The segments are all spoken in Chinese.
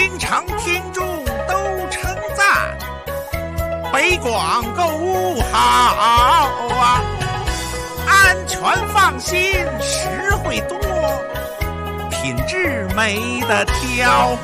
经常听众都称赞，北广购物好啊，安全放心，实惠多，品质没得挑。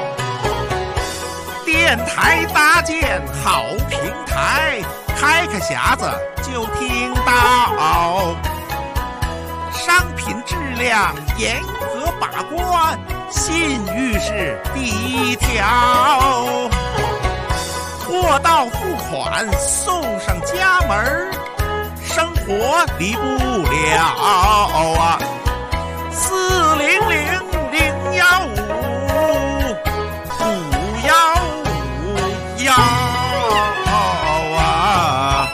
电台搭建好平台，开个匣子就听到，商品质量严格把关，信誉是第一条。货到付款送上家门，生活离不了啊！400-015-515啊！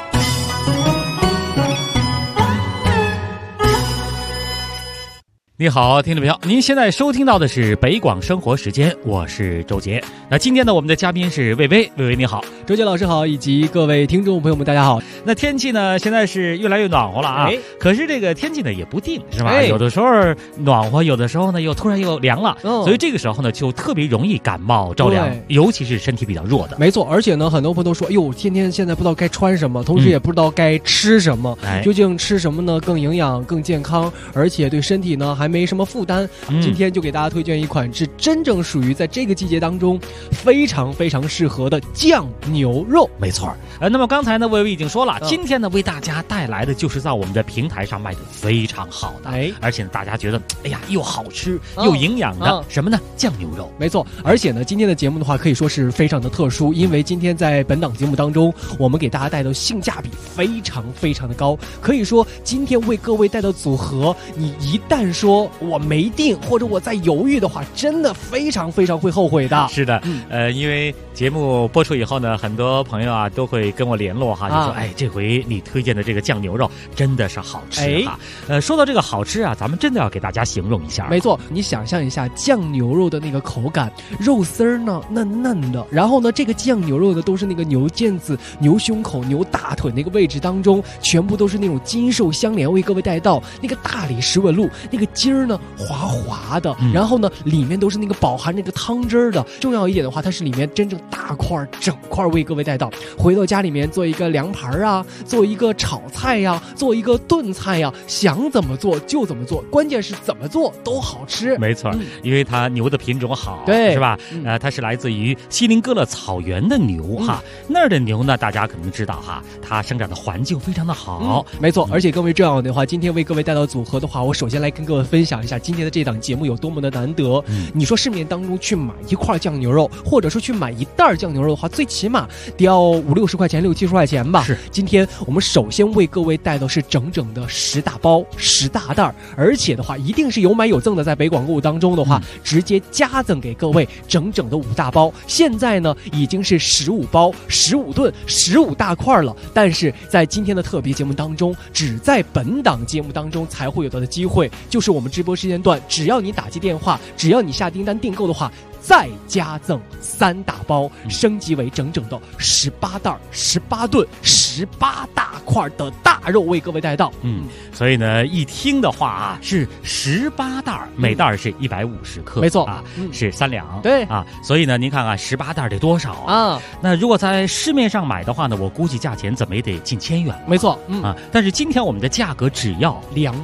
你好，听众朋友，您现在收听到的是北广生活时间，我是周杰。那今天呢，我们的嘉宾是魏巍，魏巍你好， 周杰老师好，以及各位听众朋友们，大家好。 那天气呢，现在是越来越暖和了啊，可是这个天气呢也不定，是吧？有的时候暖和，有的时候呢又突然又凉了，所以这个时候呢就特别容易感冒着凉，尤其是身体比较弱的。 没错，而且呢，很多朋友都说，哎呦，天天现在不知道该穿什么，同时也不知道该吃什么，究竟吃什么呢更营养、更健康，而且对身体呢还没什么负担。今天就给大家推荐一款是真正属于在这个季节当中非常非常适合的酱牛肉。 没错，那么刚才呢，魏巍已经说了，今天呢为大家带来的就是在我们的平台上卖的非常好的，而且呢大家觉得，哎呀，又好吃又营养的什么呢？酱牛肉。 没错，而且呢，今天的节目的话可以说是非常的特殊，因为今天在本档节目当中，我们给大家带的性价比非常非常的高，可以说今天为各位带的组合，你一旦说我没定或者我在犹豫的话，真的非常非常会后悔的。 是的，因为节目播出以后呢，很多朋友啊都会跟我联络哈，就说哎，这回你推荐的这个酱牛肉真的是好吃哈。说到这个好吃啊，咱们真的要给大家形容一下。 没错，你想象一下酱牛肉的那个口感，肉丝儿呢嫩嫩的，然后呢这个酱牛肉呢都是那个牛腱子、牛胸口、牛大腿那个位置当中，全部都是那种筋瘦相连，为各位带到那个大理石纹路，那个筋儿呢滑滑的，然后呢里面都是那个饱含那个汤汁的。重要一点的话，它是里面真正大块整块为各位带到，回到家里面做一个凉盘啊，做一个炒菜呀，做一个炖菜呀，想怎么做就怎么做，关键是怎么做都好吃。 没错，因为它牛的品种好， 对， 是吧？它是来自于锡林郭勒草原的牛哈，那儿的牛呢，大家可能知道哈，它生长的环境非常的好。 没错，而且各位这样的话，今天为各位带到组合的话，我首先来跟各位分享一下今天的这档节目有多么的难得。你说市面当中去买一块酱牛肉，或者说去买一袋酱牛肉的话，最起码得要50-60块钱、60-70块钱吧。 是， 今天我们首先为各位带的是整整的10大包、10大袋，而且的话一定是有买有赠的，在北广购物当中的话，直接加赠给各位整整的5大包。现在呢已经是15包、15顿、15大块了，但是在今天的特别节目当中，只在本档节目当中才会有的机会，就是我们直播时间段，只要你打击电话，只要你下订单订购的话，再加赠3大包，升级为整整的18袋、18顿、18大块的大肉为各位带到。 所以呢，一听的话啊，是18袋，每袋是150克， 没错啊，是3两， 对啊，所以呢，您看看18袋得多少啊？那如果在市面上买的话呢，我估计价钱怎么也得近1000元， 没错， 但是今天我们的价格只要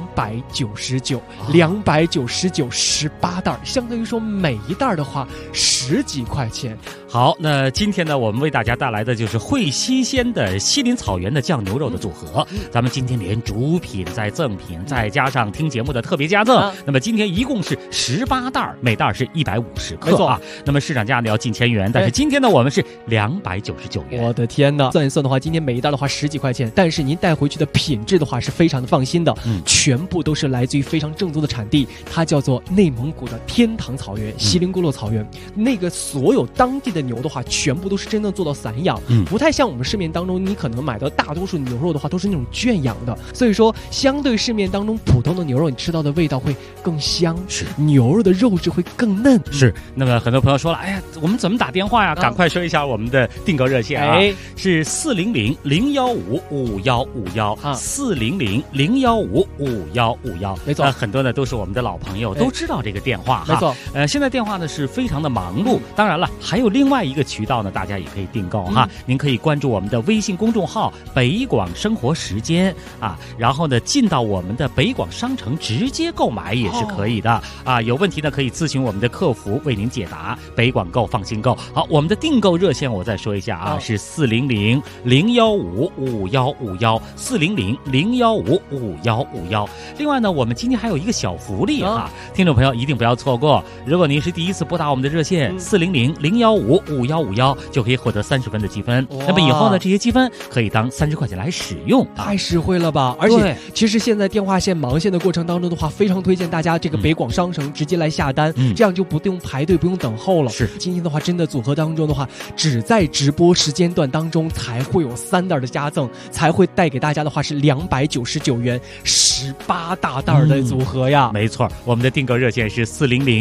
299，299 18袋，相当于说每一袋的话10几块钱。 好，那今天呢，我们为大家带来的就是汇新鲜的锡林草原的酱牛肉的组合。咱们今天连主品再赠品，再加上听节目的特别加赠，那么今天一共是18袋，每袋是150克啊。那么市场价呢要近1000元，但是今天呢我们是299元。 我的天哪！算一算的话，今天每一袋的话10几块钱，但是您带回去的品质的话是非常的放心的，全部都是来自于非常正宗的产地，它叫做内蒙古的天堂草原、锡林郭勒草原，那个所有当地的的牛的话，全部都是真正做到散养， 嗯， 不太像我们市面当中你可能买到大多数牛肉的话都是那种圈养的，所以说相对市面当中普通的牛肉，你吃到的味道会更香， 是牛肉的肉质会更嫩。 是。那么很多朋友说了，哎呀，我们怎么打电话呀？赶快说一下我们的订购热线啊，是400-015-5151，400-015-5151。 没错， 很多呢都是我们的老朋友，都知道这个电话哈。 没错， 现在电话呢是非常的忙碌。当然了，还有另外一个渠道呢，大家也可以订购哈。您可以关注我们的微信公众号“北广生活时间”啊，然后呢进到我们的北广商城直接购买也是可以的啊。有问题呢可以咨询我们的客服为您解答。北广购放心购。好，我们的订购热线我再说一下啊，是400-015-5151，400-015-5151。另外呢，我们今天还有一个小福利啊，听众朋友一定不要错过。如果您是第一次拨打我们的热线400-015-5151，就可以获得30分的积分。那么以后呢，这些积分可以当30块钱来使用， 太实惠了吧！而且其实现在电话线忙线的过程当中的话，非常推荐大家这个北广商城直接来下单，这样就不用排队，不用等候了。 是， 今天的话，真的组合当中的话，只在直播时间段当中才会有3袋的加赠，才会带给大家的话是299元18大袋的组合呀。 没错，我们的订购热线是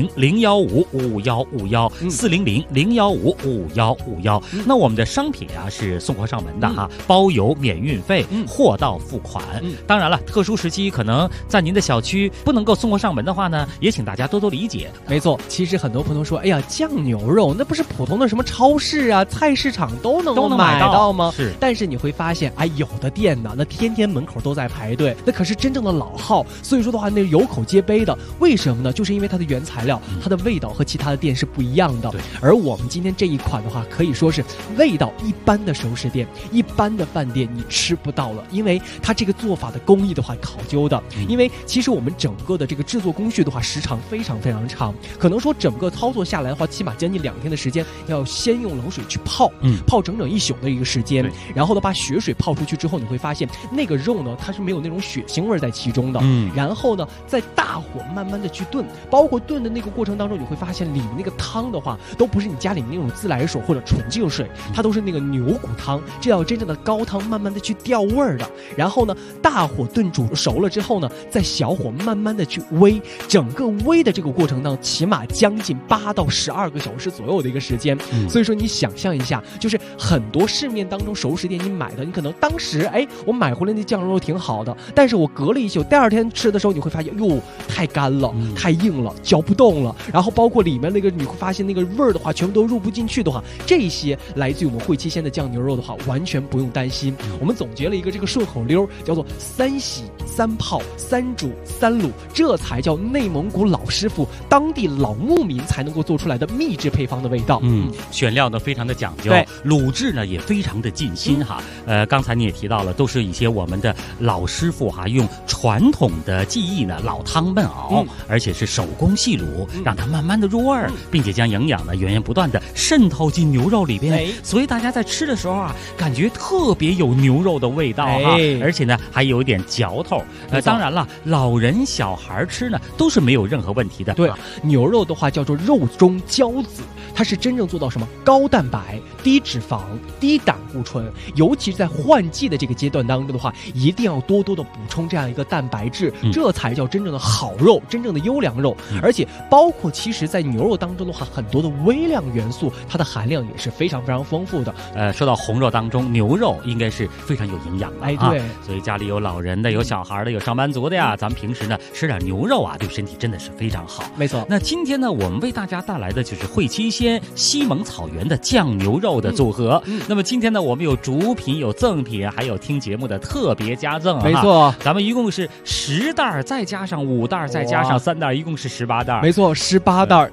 400-015-5151，400-015-5151。那我们的商品啊是送货上门的哈，包邮免运费，货到付款。当然了，特殊时期可能在您的小区不能够送货上门的话呢，也请大家多多理解。 没错，其实很多朋友说，哎呀，酱牛肉那不是普通的什么超市啊、菜市场都能买到吗？ 是， 但是你会发现，哎，有的店呢，那天天门口都在排队，那可是真正的老号，所以说的话，那有口皆碑的。为什么呢？就是因为它的原材料，它的味道和其他的店是不一样的。而我们今天这一款的话，可以说是味道一般的熟食店、一般的饭店你吃不到了，因为它这个做法的工艺的话考究的。因为其实我们整个的这个制作工序的话，时长非常非常长，可能说整个操作下来的话，起码将近2天的时间，要先用冷水去泡，泡整整1宿的一个时间，然后呢把血水泡出去之后，你会发现那个肉呢，它是没有那种血腥味在其中的。然后呢，在大火慢慢的去炖，包括炖的那个过程当中，你会发现里面那个汤的话，都不是你家里那种自来水或者纯净水，它都是那个牛骨汤，这要真正的高汤慢慢的去调味儿的。然后呢，大火炖煮熟了之后呢，在小火慢慢的去煨，整个煨的这个过程当中，起码将近8到12个小时左右的一个时间。所以说你想象一下，就是很多市面当中熟食店你买的，你可能当时我买回来那酱肉挺好的，但是我隔了1宿，第2天吃的时候你会发现，哟，太干了，太硬了，嚼不动了。然后包括里面那个你会发现那个味儿的话，全部都入不进去的话，这些来自于我们汇七鲜的酱牛肉的话，完全不用担心。我们总结了一个这个顺口溜，叫做3洗3泡3煮3卤，这才叫内蒙古老师傅、当地老牧民才能够做出来的秘制配方的味道。 选料呢非常的讲究，卤制呢也非常的尽心哈。刚才你也提到了，都是一些我们的老师傅哈，用传统的技艺呢老汤焖熬，而且是手工细卤，让它慢慢的入味儿，并且将营养呢源源不断的渗透进牛肉里边，所以大家在吃的时候啊，感觉特别有牛肉的味道哈，而且呢还有点嚼头。当然了，老人小孩吃呢都是没有任何问题的。 对，牛肉的话叫做肉中骄子，它是真正做到什么高蛋白、低脂肪、低胆固醇，尤其是在换季的这个阶段当中的话，一定要多多的补充这样一个蛋白质，这才叫真正的好肉，真正的优良肉。而且包括其实在牛肉当中的话，很多的微量元素，它的含量也是非常非常丰富的。 说到红肉当中，牛肉应该是非常有营养的。 对， 所以家里有老人的，有小孩的，有上班族的呀，咱们平时呢吃点牛肉啊，对身体真的是非常好。 没错。 那今天呢，我们为大家带来的就是汇七鲜西蒙草原的酱牛肉的组合。那么今天呢，我们有主品，有赠品，还有听节目的特别加赠。 没错， 咱们一共是10袋，再加上5袋，再加上3袋，一共是18袋。 没错，18袋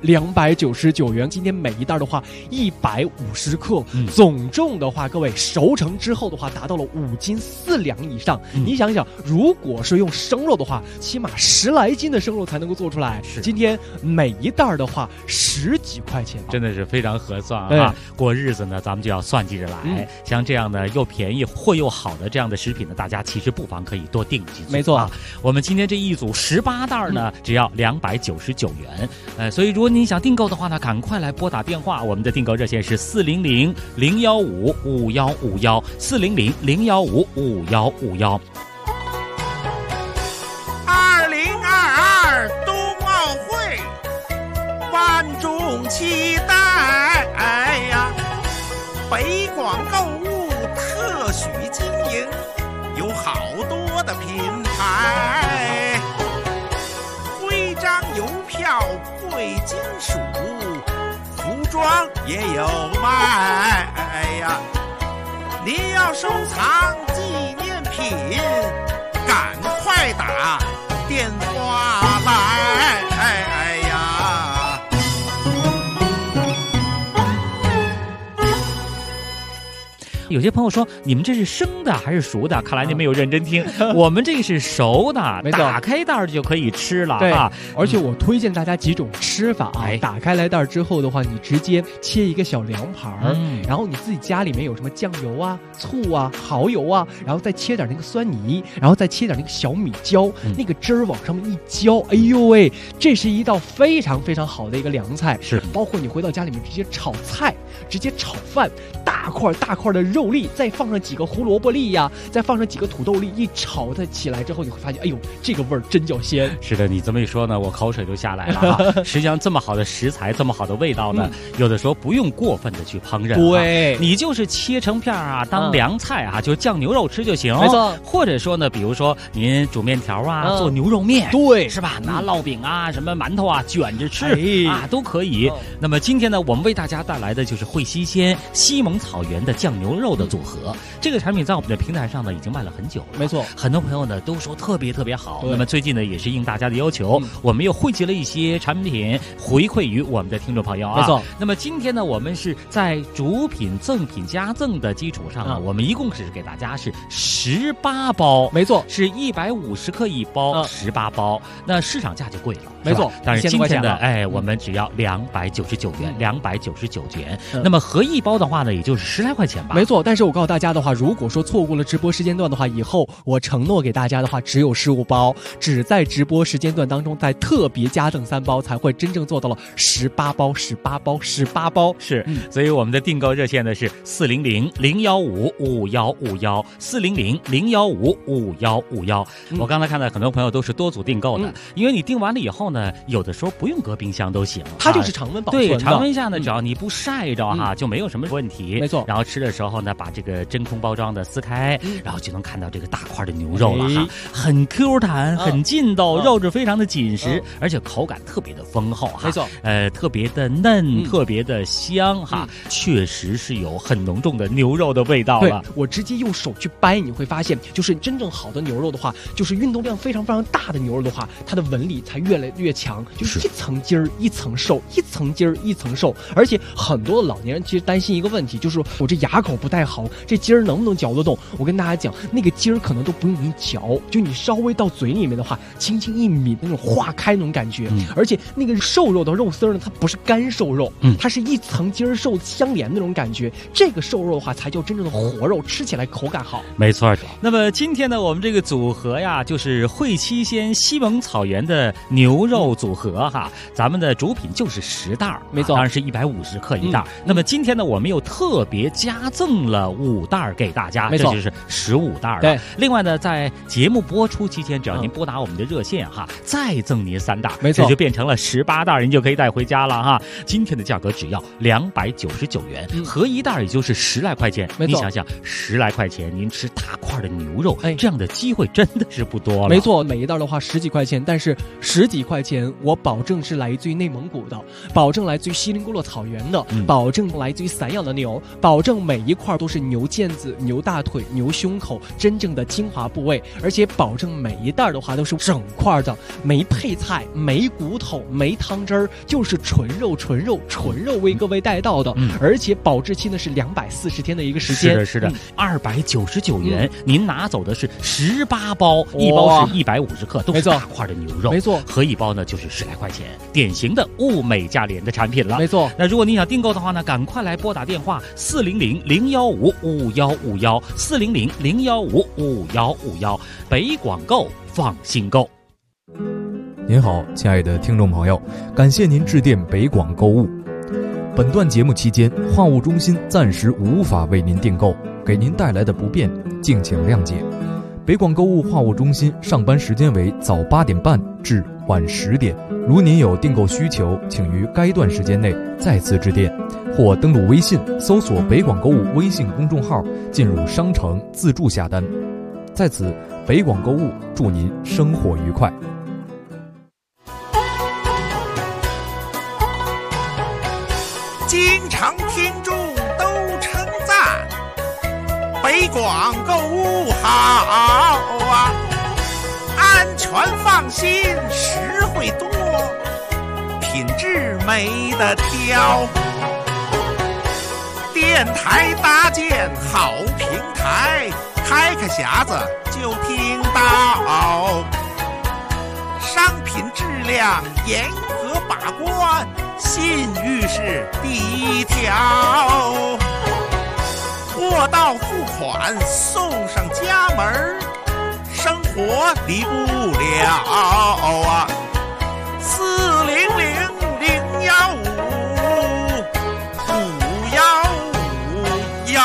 299元。今天每一袋的话150克，总重的话，各位熟成之后的话，达到了5斤4两以上。你想想，如果是用生肉的话，起码10来斤的生肉才能够做出来。今天每一袋的话10几块钱， 真的是非常合算啊！过日子呢，咱们就要算计着来。像这样的又便宜货又好的这样的食品呢，大家其实不妨可以多订几组。 没错。 错啊。我们今天这一组18袋呢，只要299元。所以如果您想订购的话呢，赶快来拨打电话，我们的订购热线是400-015-5151，400-015-5151。 2022冬奥会，万众期待呀！北广购物特许经营，有好多的品牌，徽章邮票贵金属，服装也有卖呀！您要收藏纪念品，赶快打电话来！哎呀！ 有些朋友说，你们这是生的还是熟的？看来你没有认真听。我们这个是熟的， 没错， 打开袋儿就可以吃了。 对啊， 而且我推荐大家几种吃法啊。打开来袋儿之后的话，你直接切一个小凉盘儿，然后你自己家里面有什么酱油啊、醋啊、蚝油啊，然后再切点那个酸泥，然后再切点那个小米椒，那个汁儿往上面一浇，哎呦喂，这是一道非常非常好的一个凉菜。 是， 包括你回到家里面直接炒菜，直接炒饭，大块大块的肉粒，再放上几个胡萝卜粒呀，再放上几个土豆粒，一炒它起来之后，你会发现，哎呦，这个味儿真叫鲜。 是的，你这么一说呢，我口水就下来了啊。实际上，这么好的食材，这么好的味道呢，有的时候不用过分的去烹饪， 对， 你就是切成片啊，当凉菜啊，就酱牛肉吃就行。 没错， 或者说呢，比如说您煮面条啊，做牛肉面， 对， 是吧？拿烙饼啊，什么馒头啊，卷着吃啊，都可以。那么今天呢，我们为大家带来的就是汇西鲜西蒙草原的酱牛肉的组合。这个产品在我们的平台上呢，已经卖了很久了。 没错， 很多朋友呢都说特别特别好。那么最近呢，也是应大家的要求，我们又汇集了一些产品回馈于我们的听众朋友啊。 没错。 那么今天呢，我们是在主品、赠品加赠的基础上呢，我们一共是给大家是18包。 没错， 是150克一包，18包。那市场价就贵了， 没错。 但是今天的我们只要299元，299元。那么合一包的话呢，也就是10来块钱吧。 没错。但是我告诉大家的话，如果说错过了直播时间段的话，以后我承诺给大家的话，只有15包，只在直播时间段当中，在特别加赠3包，才会真正做到了18包、18包、18包。 是，所以我们的订购热线呢是400-015-5151，400-015-5151。我刚才看到很多朋友都是多组订购的，因为你订完了以后呢，有的时候不用搁冰箱都行， 它就是常温保存的。 对，常温下呢，只要你不晒着哈，就没有什么问题。 没错。 然后吃的时候呢，把这个真空包装的撕开，然后就能看到这个大块的牛肉了哈，很 Q 弹，很劲道，肉质非常的紧实，而且口感特别的丰厚哈。 没错， 特别的嫩，特别的香哈，确实是有很浓重的牛肉的味道了。 对，我直接用手去掰，你会发现，就是真正好的牛肉的话，就是运动量非常非常大的牛肉的话，它的纹理才越来越强，就是一层筋儿一层瘦，一层筋儿一层瘦。而且很多的老年人其实担心一个问题，就是我这牙口不太好，这筋儿能不能嚼得动？我跟大家讲，那个筋儿可能都不用你嚼，就你稍微到嘴里面的话，轻轻一抿，那种化开那种感觉。而且那个瘦肉的肉丝呢，它不是干瘦肉，它是一层筋儿瘦相连那种感觉。这个瘦肉的话，才叫真正的活肉，吃起来口感好。 没错。那么今天呢，我们这个组合呀，就是汇西鲜西蒙草原的牛肉组合哈。咱们的主品就是10袋， 没错， 当然是150克一袋。那么今天呢，我们又特别加赠了5袋给大家， 没错， 这就是15袋了。 对。 另外呢，在节目播出期间，只要您拨打我们的热线哈，再赠您3袋， 没错， 这就变成了18袋，您就可以带回家了哈。今天的价格只要299元，合一袋也就是10来块钱。 没错， 你想想10来块钱，您吃大块的牛肉，这样的机会真的是不多了。 没错，每一袋的话10几块钱，但是10几块钱，我保证是来自于内蒙古的，保证来自于锡林郭勒草原的，保证来自于散养的牛，保证每一块都是牛腱子、牛大腿、牛胸口真正的精华部位，而且保证每一袋的话都是整块的，没配菜、没骨头、没汤汁儿，就是纯肉为各位带到的，而且保质期呢是240天的一个时间。 是的，299元，您拿走的是18包，一包是150克，都是大块的牛肉， 没错， 合一包呢就是10来块钱，典型的物美价廉的产品了。 没错。 那如果您想订购的话呢，赶快来拨打电话400-015-5151，400-015-5151，北广购放心购。 您好，亲爱的听众朋友，感谢您致电北广购物。本段节目期间，话务中心暂时无法为您订购，给您带来的不便，敬请谅解。北广购物话务中心上班时间为早8点半至晚10点。如您有订购需求，请于该段时间内再次致电，或登录微信搜索北广购物微信公众号，进入商城自助下单。在此，北广购物祝您生活愉快。 经常听众都称赞北广购物好啊，安全放心，实惠多，品质没得挑。电台搭建好平台，开个匣子就听到，商品质量严格把关，信誉是第一条。货到付款送上家门，生活离不了啊！400-015-515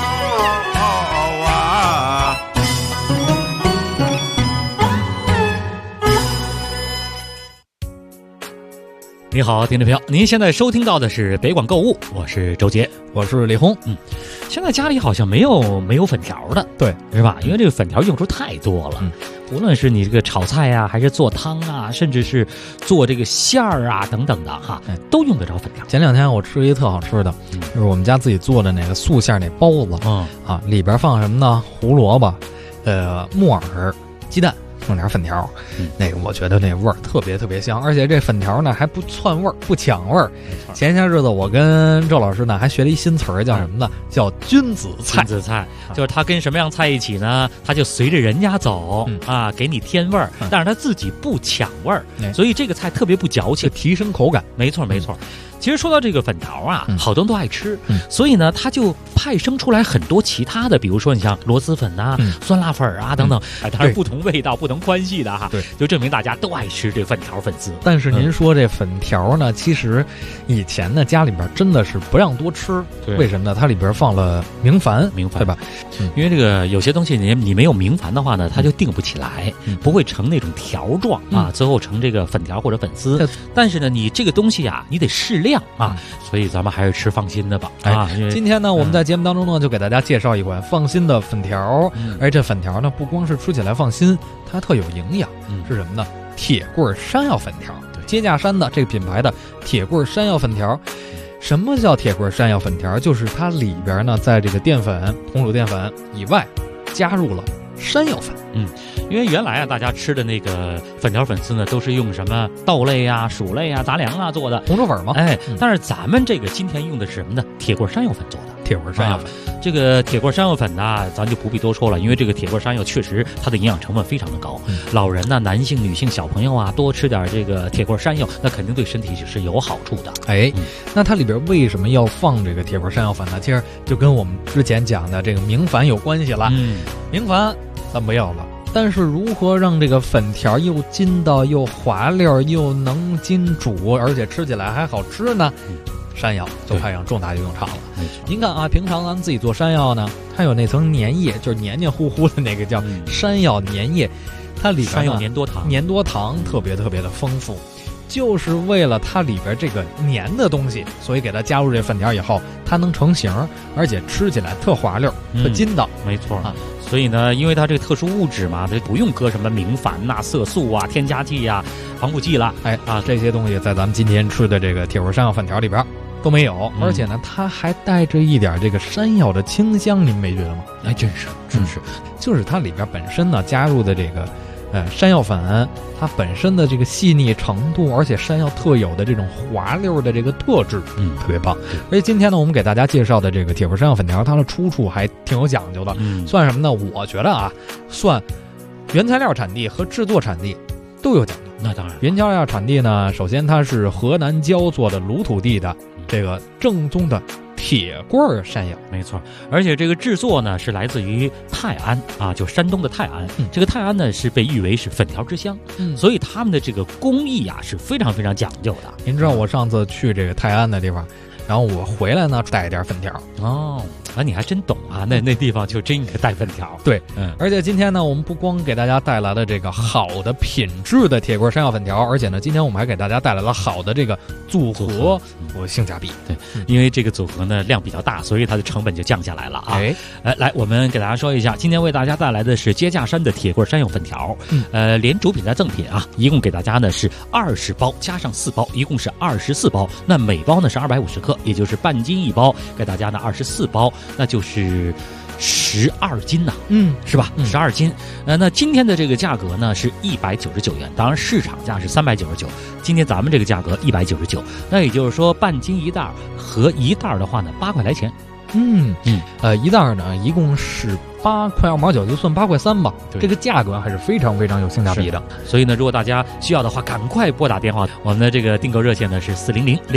啊！ 你好，听众朋友，您现在收听到的是北广购物，我是周杰， 我是李红。 现在家里好像没有粉条的， 对， 是吧？因为这个粉条用处太多了，无论是你这个炒菜啊，还是做汤啊，甚至是做这个馅儿啊等等的哈，都用得着粉条。 前2天我吃一特好吃的，就是我们家自己做的那个素馅那包子，里边放什么呢？胡萝卜，木耳，鸡蛋。弄点粉条，那个我觉得那味儿特别特别香，而且这粉条呢还不窜味儿，不抢味儿。前些日子我跟周老师呢还学了一新词儿，叫什么呢？叫君子菜。 君子菜就是它跟什么样菜一起呢？它就随着人家走给你添味儿，但是它自己不抢味儿，所以这个菜特别不矫情， 提升口感。 没错没错。其实说到这个粉条啊，好多人都爱吃，所以呢，它就派生出来很多其他的，比如说你像螺蛳粉啊、酸辣粉啊等等，当然不同味道、不同宽细的哈，就证明大家都爱吃这粉条粉丝。 但是您说这粉条呢，其实以前呢家里边真的是不让多吃，为什么呢？它里边放了明矾，对吧？ 因为这个有些东西你没有明矾的话呢，它就定不起来，不会成那种条状啊，最后成这个粉条或者粉丝。但是呢，你这个东西啊，你得适量啊，所以咱们还是吃放心的吧。 今天呢，我们在节目当中呢，就给大家介绍一款放心的粉条。而这粉条呢，不光是吃起来放心，它特有营养，是什么呢？铁棍山药粉条，接架山的这个品牌的铁棍山药粉条。什么叫铁棍山药粉条？就是它里边呢，在这个淀粉、红薯淀粉以外，加入了山药粉。 因为原来啊，大家吃的那个粉条粉丝呢，都是用什么豆类啊、薯类啊、杂粮啊做的红薯粉嘛。 但是咱们这个今天用的是什么呢？铁棍山药粉做的。 铁棍山药粉， 这个铁棍山药粉呢，咱就不必多说了，因为这个铁棍山药确实它的营养成分非常的高。老人呢、男性、女性、小朋友啊，多吃点这个铁棍山药，那肯定对身体是有好处的。 那它里边为什么要放这个铁棍山药粉呢？其实就跟我们之前讲的这个明矾有关系了。明矾咱不要了。但是如何让这个粉条又筋道又滑溜又能经煮，而且吃起来还好吃呢？山药就派上重大用场了。您看啊，平常咱们自己做山药呢，它有那层粘液，就是黏黏糊糊的那个叫山药粘液，它里边山药粘多糖特别特别的丰富，就是为了它里边这个粘的东西，所以给它加入这粉条以后，它能成型，而且吃起来特滑溜、特筋道。 没错啊。所以呢，因为它这个特殊物质嘛，它不用搁什么明矾呐、色素啊、添加剂啊、防腐剂了。 这些东西在咱们今天吃的这个铁棍山药粉条里边都没有，而且呢，它还带着一点这个山药的清香，您没觉得吗？ 真是， 就是它里边本身呢加入的这个山药粉，它本身的这个细腻程度，而且山药特有的这种滑溜的这个特质，特别棒。而且今天呢，我们给大家介绍的这个铁棍山药粉条，它的出处还挺有讲究的，算什么呢？我觉得啊，算原材料产地和制作产地都有讲究。 那当然， 原材料产地呢，首先它是河南焦作的鲁土地的这个正宗的铁棍山药。 没错，而且这个制作呢是来自于泰安啊，就山东的泰安。这个泰安呢是被誉为是粉条之乡，所以他们的这个工艺啊是非常非常讲究的。 您知道我上次去这个泰安的地方，然后我回来呢带点粉条。 哦，啊，你还真懂啊！那地方就真应该带粉条。 对，而且今天呢，我们不光给大家带来了这个好的品质的铁棍山药粉条，而且呢，今天我们还给大家带来了好的这个组合和性价比。 对，因为这个组合呢量比较大，所以它的成本就降下来了啊。来，我们给大家说一下，今天为大家带来的是接架山的铁棍山药粉条，连主品带赠品啊，一共给大家呢是20包加上4包，一共是24包。那每包呢是250克，也就是半斤一包，给大家呢24包。那就是12斤呐，是吧？12斤。那今天的这个价格呢是199元，当然市场价是399，今天咱们这个价格199，那也就是说半斤一袋和一袋的话呢8块来钱。 一袋呢一共是8块2毛9，就算8块3吧。这个价格还是非常非常有性价比的。 所以呢，如果大家需要的话，赶快拨打电话，我们的这个订购热线呢是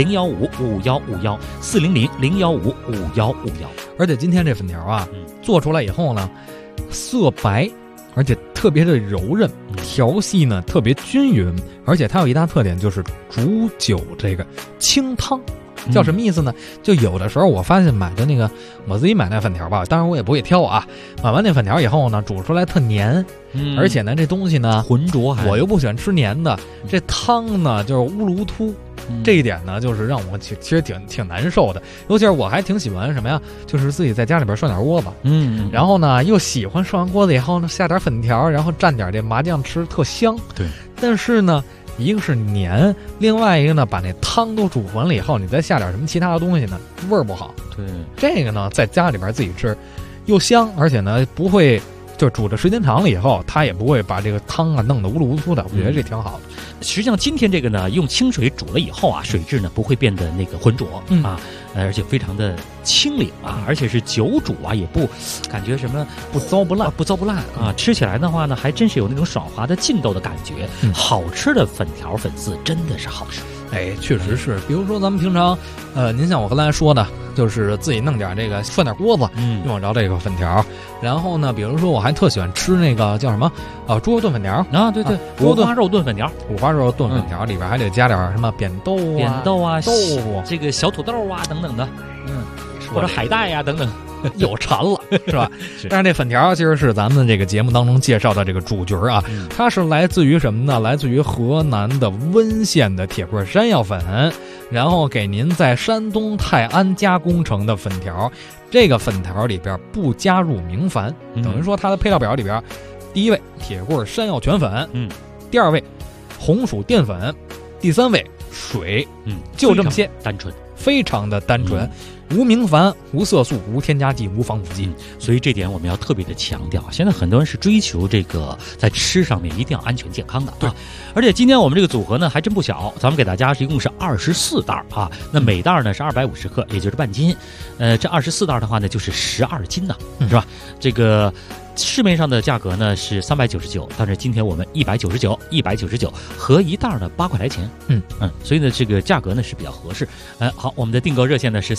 400-015-5151，400-015-5151。 而且今天这粉条啊，做出来以后呢，色白，而且特别的柔韧，条细呢特别均匀，而且它有一大特点就是煮酒这个清汤。叫什么意思呢？就有的时候我发现买的那个，我自己买那粉条吧，当然我也不会挑啊。买完那粉条以后呢，煮出来特黏，而且呢这东西呢浑浊， 我又不喜欢吃黏的，这汤呢就是乌噜突。这一点呢，就是让我其实挺难受的。尤其是我还挺喜欢什么呀，就是自己在家里边涮点锅子，然后呢又喜欢涮完锅子以后呢下点粉条，然后蘸点这麻酱吃，特香。 对， 但是呢，一个是黏，另外一个呢，把那汤都煮完了以后，你再下点什么其他的东西呢，味儿不好。 对， 这个呢，在家里边自己吃，又香，而且呢不会，就煮的时间长了以后，它也不会把这个汤啊弄得乌噜乌突的。我觉得这挺好的。 实际上今天这个呢，用清水煮了以后啊，水质呢不会变得那个浑浊啊，而且非常的清凜啊，而且是久煮啊，也不感觉什么不糟不烂啊。吃起来的话呢，还真是有那种爽滑的劲道的感觉。好吃的粉条粉丝真的是好吃。 确实是。比如说咱们平常，您像我刚才说的，就是自己弄点这个涮点锅子，用着这个粉条。然后呢，比如说我还特喜欢吃那个叫什么猪肉炖粉条啊，对，五花肉炖粉条， 五花肉炖粉条里边还得加点什么扁豆啊、 豆腐， 这个小土豆啊等等的，或者海带呀等等。 又馋了，是吧？但是这粉条其实是咱们这个节目当中介绍的这个主角啊，它是来自于什么呢？来自于河南的温县的铁棍山药粉，然后给您在山东泰安加工成的粉条。这个粉条里边不加入明矾，等于说它的配料表里边，第一位铁棍山药全粉，第二位红薯淀粉，第三位水，就这么些， 单纯， 非常的单纯。无明矾，无色素，无添加剂，无防腐剂， 所以这点我们要特别的强调。现在很多人是追求这个在吃上面一定要安全健康的啊。而且今天我们这个组合呢还真不小，咱们给大家一共是24袋啊。那每袋呢是250克，也就是半斤。这24袋的话呢就是12斤呢，是吧？这个市面上的价格呢是399，但是今天我们199合一袋呢8块来钱。所以呢这个价格呢是比较合适。好，我们的订购热线呢是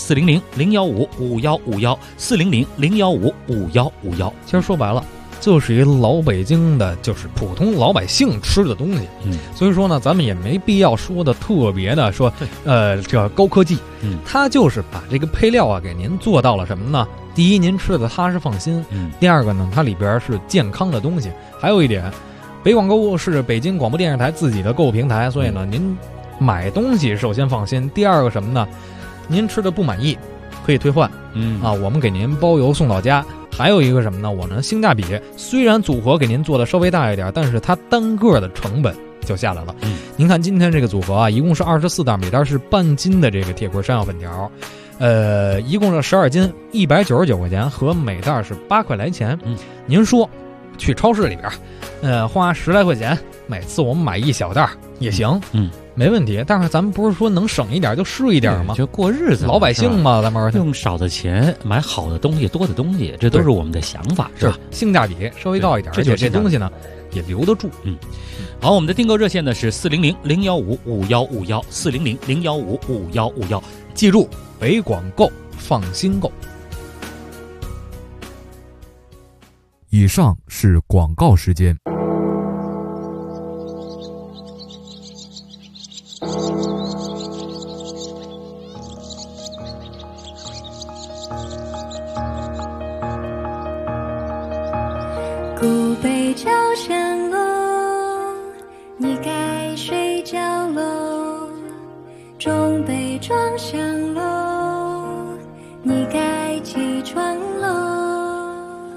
400-015-5151，400-015-5151。 其实说白了，就是一老北京的，就是普通老百姓吃的东西。所以说呢，咱们也没必要说的特别的说，这高科技。它就是把这个配料啊给您做到了什么呢？第一，您吃的踏实放心；第二个呢，它里边是健康的东西。还有一点，北广购物是北京广播电视台自己的购物平台，所以呢，您买东西首先放心。第二个什么呢？您吃的不满意可以退换，我们给您包邮送到家。还有一个什么呢？我呢性价比，虽然组合给您做的稍微大一点，但是它单个的成本就下来了。您看今天这个组合啊，一共是24袋，每袋是半斤的这个铁棍山药粉条，一共是12斤，199块钱，和每袋是8块来钱。您说去超市里边，花10来块钱，每次我们买一小袋也行，没问题。但是咱们不是说能省一点就是一点吗？ 就过日子， 老百姓嘛，咱们用少的钱买好的东西，多的东西，这都是我们的想法，是吧？ 性价比稍微高一点，而且这东西呢也留得住。 好，我们的订购热线呢是400-015-5151，400-015-5151。 记住，北广购放心购。 以上是广告时间。 古北朝香楼，你该睡觉喽。中北庄香楼，你该起床喽。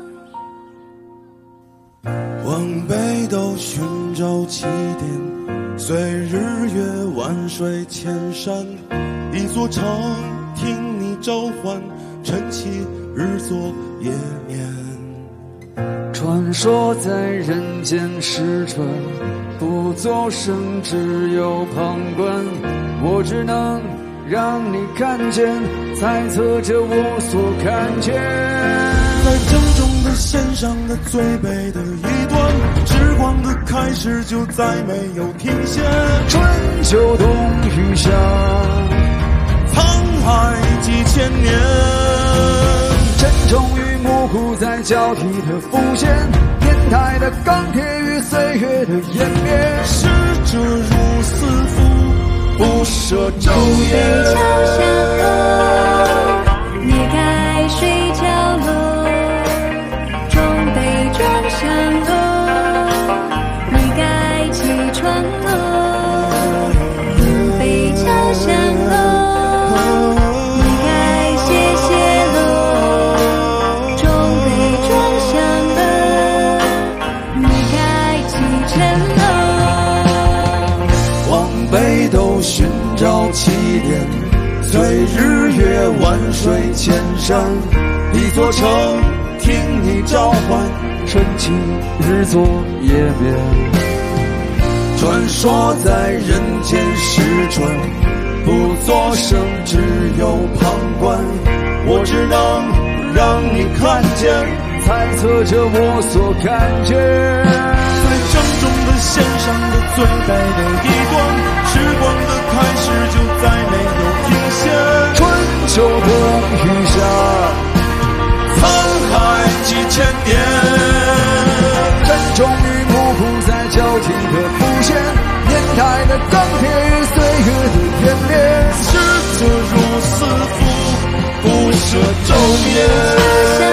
往北斗寻找起点，随日月万水千山，一座城听你召唤，晨起日作夜眠。 传说在人间失传，不作声，只有旁观。我只能让你看见，猜测着我所看见。 在正中的线上的最北的一端，时光的开始就再没有停歇。 春秋冬雨夏， 沧海几千年。 真终于模糊在交替的浮现，年代的钢铁与岁月的湮灭。 逝者如斯夫，不舍昼夜。 桥下楼，你该睡觉喽。中北庄香楼，你该起床喽。古北桥香楼，你该歇歇喽。中北庄香楼，你该启程喽。 往北斗寻找起点，随日月万水千山，一座城听你召唤， 晨起日作夜眠。 传说在人间失传，不作声，只有旁观。我只能让你看见， 猜测着我所看见。 在正中的线上的最北的一端，时光的开始就再没有停歇。 春秋冬雨夏， 沧海几千年。 真终于模糊在交替的浮现，年代的钢铁与岁月的湮灭。 逝者如斯夫，不舍昼夜。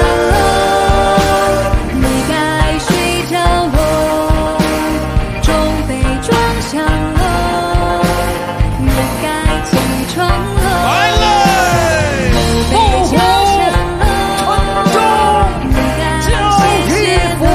你该睡觉喽。中北庄香楼，你该起床喽。 来嘞！ 古北桥香楼，你该歇歇喽。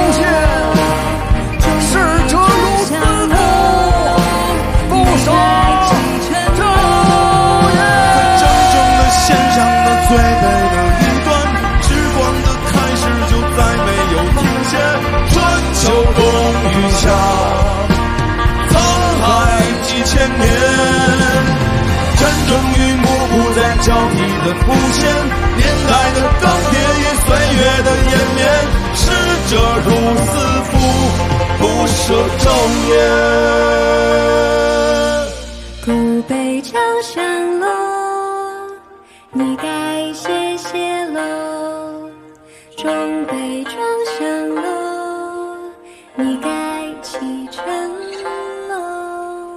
逝者如斯夫，不舍启程喽。 正中的线上的最北的一端，时光的开始就再没有停歇。春秋冬雨夏，沧海几千年。真终于模糊在交替的浮现，年代的钢铁与岁月的湮灭。逝者如斯夫，不舍昼夜。 古北桥香楼，你该歇歇喽。中北庄香楼，你该启程喽。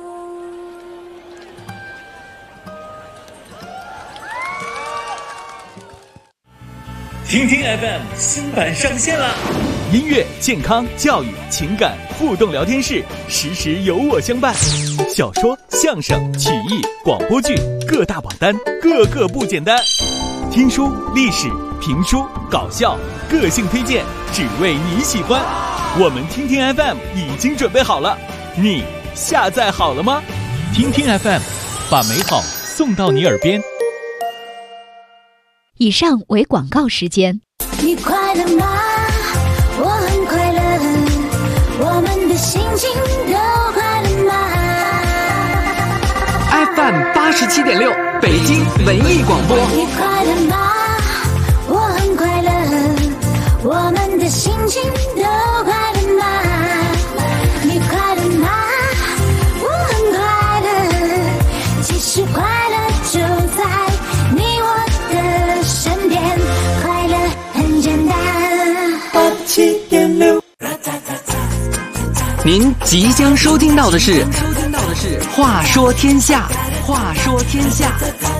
听听 FM 新版上线了， 音乐、健康、教育、情感互动聊天室，时时有我相伴。小说、相声、曲艺、广播剧，各大榜单，个个不简单。听书、历史、评书、搞笑，个性推荐，只为你喜欢。我们听听 FM 已经准备好了，你下载好了吗？听听 FM， 把美好送到你耳边。 以上为广告时间。 你快乐吗？我很快乐，我们的心情都快乐吗？ FM 87.6北京文艺广播。 你快乐吗？我很快乐，我们的心情都快乐吗？你快乐吗？我很快乐，其实快乐就在你我的您即将收听到的是《话说天下》，话说天下。